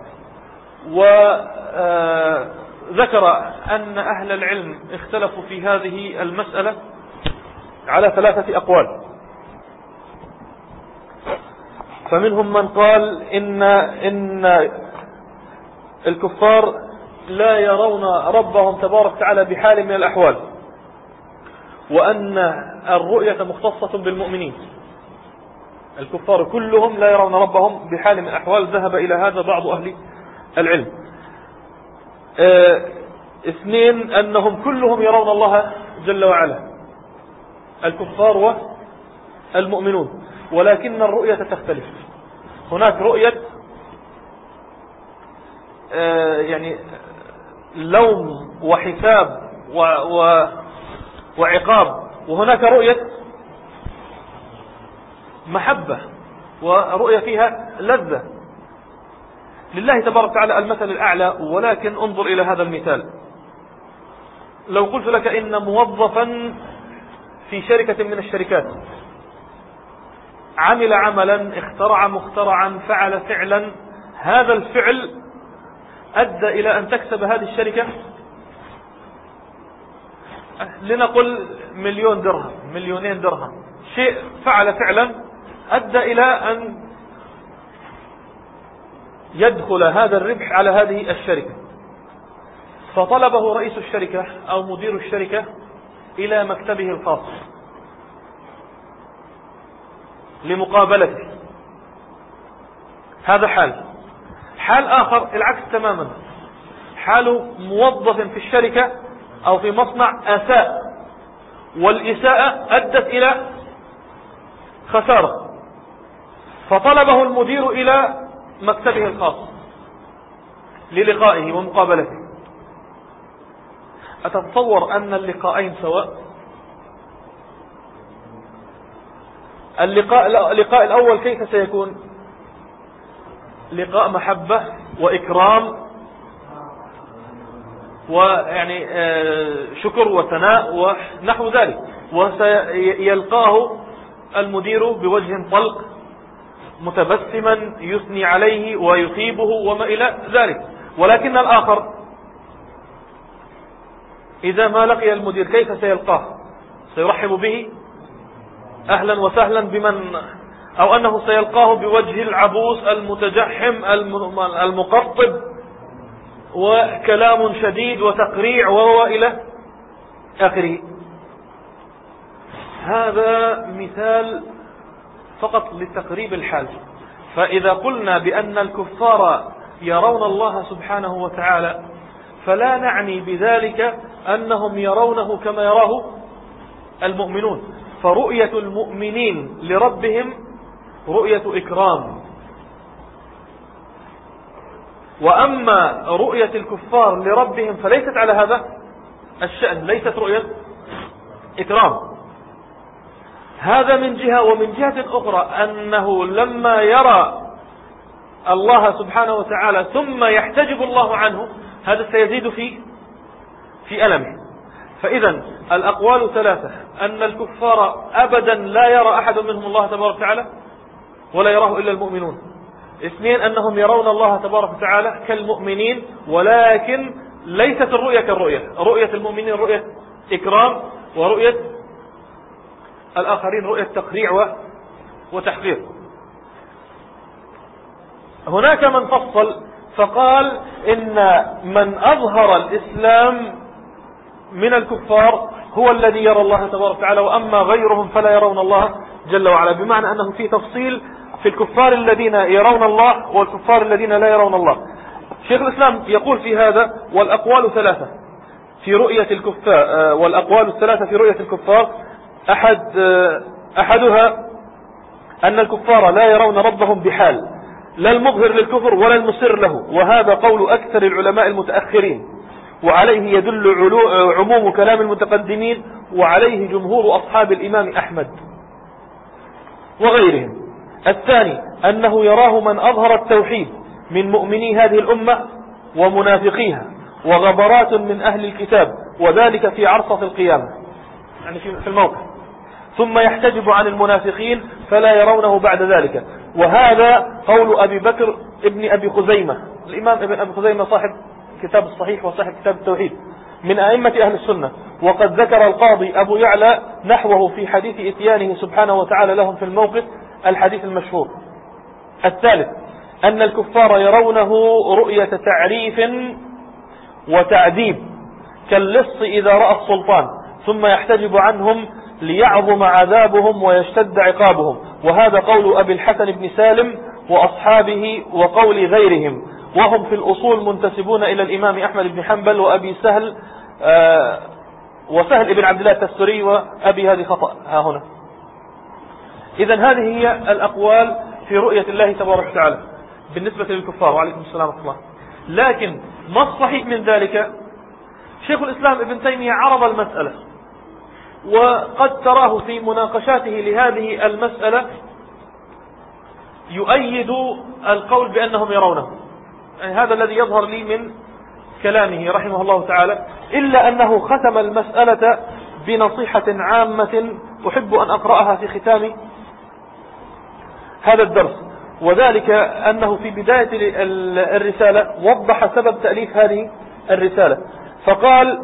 وذكر أن أهل العلم اختلفوا في هذه المسألة على ثلاثة أقوال. فمنهم من قال إن إن الكفار لا يرون ربهم تبارك وتعالى بحال من الأحوال، وأن الرؤية مختصة بالمؤمنين. الكفار كلهم لا يرون ربهم بحال من الأحوال، ذهب إلى هذا بعض أهل العلم. اه اثنين، أنهم كلهم يرون الله جل وعلا، الكفار والمؤمنون، ولكن الرؤية تختلف. هناك رؤية اه يعني لوم وحساب و و وعقاب، وهناك رؤية محبة ورؤية فيها لذة. لله تبارك وتعالى المثل الأعلى، ولكن انظر إلى هذا المثال. لو قلت لك إن موظفا في شركة من الشركات عمل عملا، اخترع مخترعا، فعل فعلا، هذا الفعل أدى إلى أن تكسب هذه الشركة لنقل مليون درهم، مليونين درهم، شيء فعل فعلا أدى إلى أن يدخل هذا الربح على هذه الشركة، فطلبه رئيس الشركة أو مدير الشركة إلى مكتبه الخاص لمقابلته. هذا حال. حال آخر العكس تماما، حال موظف في الشركة أو في مصنع أساء، والإساءة أدت إلى خسارة، فطلبه المدير إلى مكتبه الخاص للقائه ومقابلته. أتتصور أن اللقاءين سواء؟ اللقاء, اللقاء الأول كيف سيكون؟ لقاء محبة وإكرام ويعني شكر وثناء ونحو ذلك، وسيلقاه المدير بوجه طلق متبسما يثني عليه ويثيبه وما إلى ذلك. ولكن الآخر إذا ما لقي المدير كيف سيلقاه؟ سيرحب به أهلا وسهلا بمن، أو أنه سيلقاه بوجه العبوس المتجحم المقطب وكلام شديد وتقريع وهو إلى آخره. هذا مثال فقط لتقريب الحال. فإذا قلنا بأن الكفار يرون الله سبحانه وتعالى، فلا نعني بذلك أنهم يرونه كما يراه المؤمنون، فرؤية المؤمنين لربهم رؤية إكرام، وأما رؤية الكفار لربهم فليست على هذا الشأن، ليست رؤية إكرام. هذا من جهة. ومن جهة أخرى أنه لما يرى الله سبحانه وتعالى ثم يحتجب الله عنه، هذا سيزيد في في ألمه. فإذا الأقوال ثلاثة: أن الكفار أبدا لا يرى أحد منهم الله تبارك وتعالى ولا يراه إلا المؤمنون. اثنين، أنهم يرون الله تبارك وتعالى كالمؤمنين، ولكن ليست الرؤية كالرؤية، رؤية المؤمنين رؤية إكرام، ورؤية الآخرين رؤية تقريع وتحقير. هناك من فصل فقال إن من أظهر الإسلام من الكفار هو الذي يرى الله تبارك وتعالى، وأما غيرهم فلا يرون الله جل وعلا، بمعنى أنه في تفصيل في الكفار الذين يرون الله والكفار الذين لا يرون الله. شيخ الإسلام يقول في هذا: والأقوال ثلاثة في رؤية الكفار، والأقوال الثلاثة في رؤية الكفار أحد أحدها أن الكفار لا يرون ربهم بحال، لا المظهر للكفر ولا المصر له، وهذا قول أكثر العلماء المتأخرين، وعليه يدل عموم كلام المتقدمين، وعليه جمهور أصحاب الإمام أحمد وغيرهم. الثاني أنه يراه من أظهر التوحيد من مؤمني هذه الأمة ومنافقيها وغبرات من أهل الكتاب، وذلك في عرصة القيامة، يعني في الموقف، ثم يحتجب عن المنافقين فلا يرونه بعد ذلك. وهذا قول أبي بكر ابن أبي خزيمة، الإمام ابن أبي خزيمة صاحب كتاب الصحيح وصاحب كتاب التوحيد من أئمة أهل السنة. وقد ذكر القاضي أبو يعلى نحوه في حديث إتيانه سبحانه وتعالى لهم في الموقف، الحديث المشهور. الثالث أن الكفار يرونه رؤية تعريف وتعذيب كاللص إذا رأى السلطان، ثم يحتجب عنهم ليعظم عذابهم ويشتد عقابهم. وهذا قول أبي الحسن بن سالم وأصحابه وقول غيرهم، وهم في الأصول منتسبون إلى الإمام أحمد بن حنبل وأبي سهل آه وسهل ابن عبد الله التستري وأبي هذه خطأ ها هنا. إذن هذه هي الأقوال في رؤية الله تبارك وتعالى بالنسبة للكفار. وعليكم السلام ورحمة الله. لكن ما الصحيح من ذلك؟ شيخ الإسلام ابن تيمية عرض المسألة، وقد تراه في مناقشاته لهذه المسألة يؤيد القول بأنهم يرونه، يعني هذا الذي يظهر لي من كلامه رحمه الله تعالى، إلا أنه ختم المسألة بنصيحة عامة أحب أن أقرأها في ختام هذا الدرس، وذلك أنه في بداية الرسالة وضح سبب تأليف هذه الرسالة، فقال: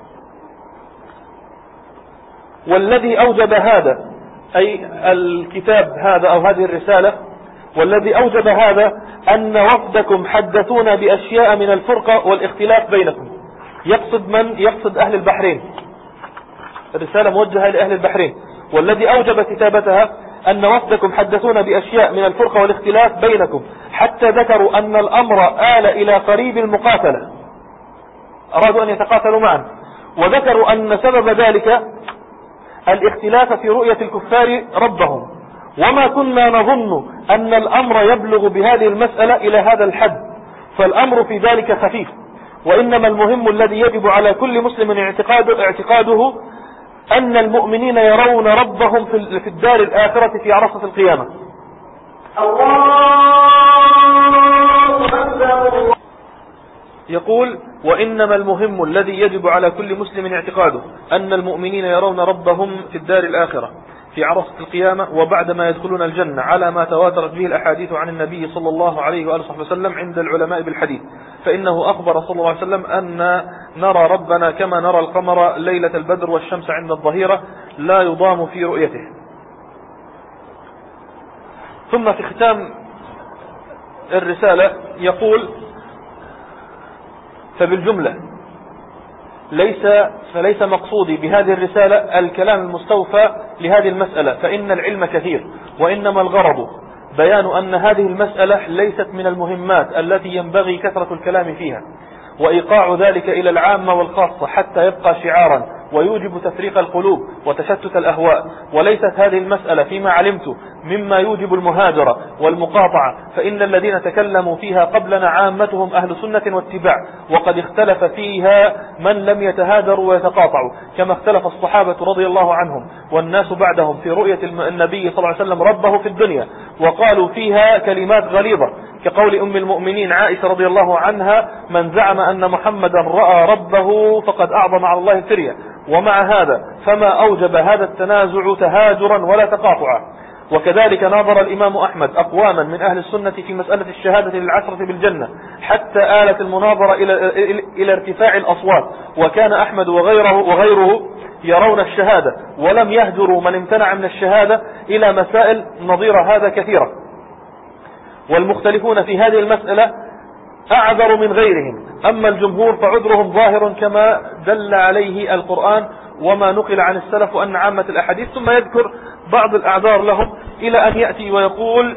والذي أوجب هذا، أي الكتاب هذا أو هذه الرسالة، والذي أوجب هذا أن وفدكم حدثونا بأشياء من الفرقة والاختلاف بينكم. يقصد من؟ يقصد أهل البحرين، الرسالة موجهة لأهل البحرين. والذي أوجب كتابتها أن وفدكم حدثونا بأشياء من الفرقة والاختلاف بينكم، حتى ذكروا أن الأمر آل إلى قريب المقاتلة، أرادوا أن يتقاتلوا معا، وذكروا أن سبب ذلك الاختلاف في رؤية الكفار ربهم، وما كنا نظن أن الأمر يبلغ بهذه المسألة إلى هذا الحد، فالأمر في ذلك خفيف، وإنما المهم الذي يجب على كل مسلم اعتقاده, اعتقاده أن المؤمنين يرون ربهم في الدار الآخرة في عرصة القيامة. يقول: وإنما المهم الذي يجب على كل مسلم اعتقاده أن المؤمنين يرون ربهم في الدار الآخرة في عرصة القيامة، وبعدما يدخلون الجنة، على ما تواترت به الأحاديث عن النبي صلى الله عليه وآله وسلم عند العلماء بالحديث، فإنه أخبر صلى الله عليه وسلم أن نرى ربنا كما نرى القمر ليلة البدر والشمس عند الظهيرة لا يضام في رؤيته. ثم في ختام الرسالة يقول: فبالجملة ليس فليس مقصودي بهذه الرسالة الكلام المستوفى لهذه المسألة، فإن العلم كثير، وإنما الغرض بيان أن هذه المسألة ليست من المهمات التي ينبغي كثرة الكلام فيها، وإيقاع ذلك إلى العامة والخاصة حتى يبقى شعارا ويوجب تفريق القلوب وتشتت الأهواء، وليست هذه المسألة فيما علمت مما يوجب المهاجرة والمقاطعة، فإن الذين تكلموا فيها قبلنا عامتهم أهل سنة واتباع، وقد اختلف فيها من لم يتهاجروا ويتقاطعوا، كما اختلف الصحابة رضي الله عنهم والناس بعدهم في رؤية النبي صلى الله عليه وسلم ربه في الدنيا، وقالوا فيها كلمات غليظة كقول أم المؤمنين عائشة رضي الله عنها: من زعم أن محمدا رأى ربه فقد أعظم على الله الفرية. ومع هذا فما أوجب هذا التنازع تهاجرا ولا تقاطعا. وكذلك ناظر الإمام أحمد أقواما من أهل السنة في مسألة الشهادة للعشرة بالجنة، حتى آلت المناظرة إلى, إلى ارتفاع الأصوات، وكان أحمد وغيره, وغيره يرون الشهادة ولم يهجروا من امتنع من الشهادة، إلى مسائل نظير هذا كثيرة. والمختلفون في هذه المسألة أعذر من غيرهم، أما الجمهور فعذرهم ظاهر كما دل عليه القرآن وما نقل عن السلف أن عامة الأحاديث، ثم يذكر بعض الأعذار لهم إلى أن يأتي ويقول: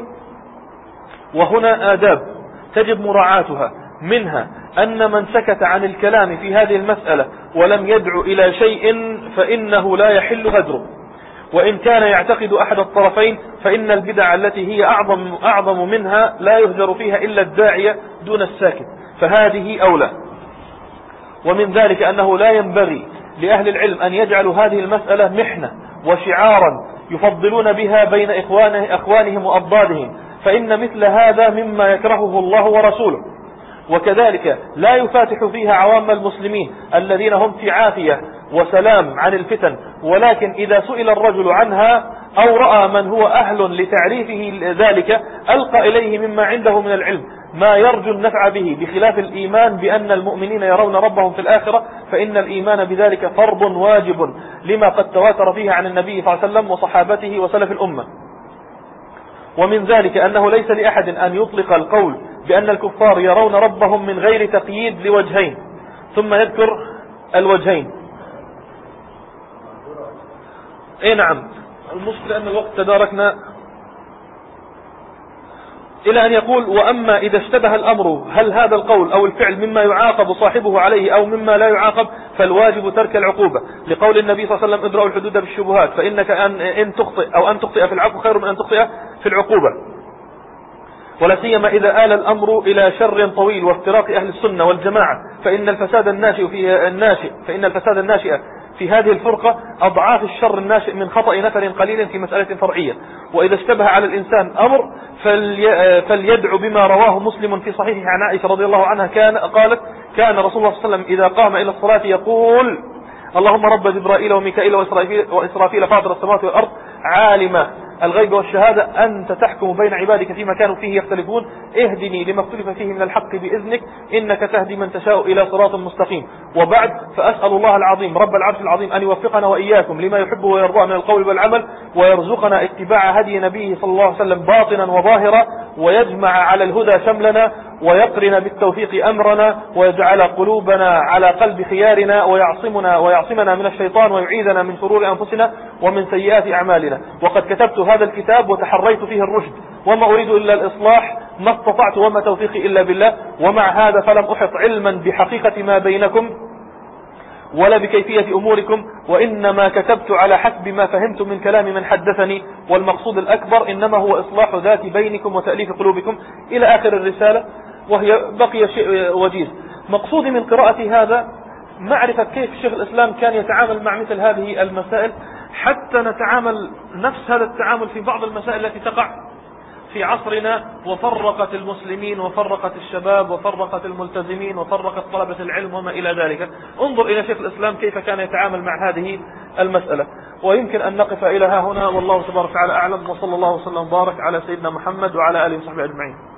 وهنا آداب تجب مراعاتها، منها أن من سكت عن الكلام في هذه المسألة ولم يدعو إلى شيء فإنه لا يحل هجره، وإن كان يعتقد أحد الطرفين فإن البدع التي هي أعظم, أعظم منها لا يهجر فيها إلا الداعية دون الساكت، فهذه أولى. ومن ذلك أنه لا ينبغي لأهل العلم أن يجعلوا هذه المسألة محنة وشعارا يفضلون بها بين إخوانه أخوانهم وأضدادهم، فإن مثل هذا مما يكرهه الله ورسوله. وكذلك لا يفاتح فيها عوام المسلمين الذين هم في عافية وسلام عن الفتن، ولكن إذا سئل الرجل عنها أو رأى من هو أهل لتعريفه ذلك ألقى إليه مما عنده من العلم ما يرجو النفع به، بخلاف الإيمان بأن المؤمنين يرون ربهم في الآخرة، فإن الإيمان بذلك فرض واجب لما قد تواتر فيه عن النبي صلى الله عليه وسلم وصحابته وسلف الأمة. ومن ذلك أنه ليس لأحد أن يطلق القول بأن الكفار يرون ربهم من غير تقييد لوجهين، ثم يذكر الوجهين. اي نعم، المشكلة ان الوقت تداركنا إلى أن يقول: وأما إذا اشتبه الأمر هل هذا القول أو الفعل مما يعاقب صاحبه عليه أو مما لا يعاقب، فالواجب ترك العقوبة، لقول النبي صلى الله عليه وسلم: ادرأوا الحدود بالشبهات، فإنك أن, إن تخطئ أو أن تخطئ في العفو خير من أن تخطئ في العقوبة. ولا سيما إذا آل الأمر إلى شر طويل وافتراق أهل السنة والجماعة، فإن الفساد الناشئ في الناشئ فإن الفساد الناشئ في هذه الفرقة أضعاف الشر الناشئ من خطأ نفر قليل في مسألة فرعية. وإذا اشتبه على الإنسان أمر فلي فليدعو بما رواه مسلم في صحيحه عن عائشة رضي الله عنها كان قالت: كان رسول الله صلى الله عليه وسلم إذا قام إلى الصلاة يقول: اللهم رب جبرائيل وميكائيل وإسرافيل, وإسرافيل فاطر السماوات والأرض عالم الغيب والشهادة أنت تحكم بين عبادك فيما كانوا فيه يختلفون، اهدني لما اختلف فيه من الحق بإذنك إنك تهدي من تشاء إلى صراط مستقيم. وبعد، فأسأل الله العظيم رب العرش العظيم أن يوفقنا وإياكم لما يحبه ويرضاه من القول والعمل، ويرزقنا اتباع هدي نبيه صلى الله عليه وسلم باطنا وظاهرا، ويجمع على الهدى شملنا، ويقرن بالتوفيق أمرنا، ويجعل قلوبنا على قلب خيارنا، ويعصمنا ويعصمنا من الشيطان، ويعيذنا من شرور أنفسنا ومن سيئات أعمالنا. وقد كتبت هذا الكتاب وتحريت فيه الرشد، وما أريد إلا الإصلاح ما استطعت، وما توفيقي إلا بالله. ومع هذا فلم أحط علما بحقيقة ما بينكم ولا بكيفية أموركم، وإنما كتبت على حسب ما فهمت من كلام من حدثني، والمقصود الأكبر إنما هو إصلاح ذات بينكم وتأليف قلوبكم، إلى آخر الرسالة. وهي بقي شيء وجيز. مقصودي من قراءة هذا معرفة كيف شيخ الإسلام كان يتعامل مع مثل هذه المسائل، حتى نتعامل نفس هذا التعامل في بعض المسائل التي تقع في عصرنا، وفرقت المسلمين وفرقت الشباب وفرقت الملتزمين وفرقت طلبة العلم وما إلى ذلك. انظر إلى شيخ الإسلام كيف كان يتعامل مع هذه المسألة. ويمكن أن نقف إلى ها هنا، والله تبارك وتعالى أعلم، وصلى الله وسلم وبارك على سيدنا محمد وعلى آله وصحبه أجمعين.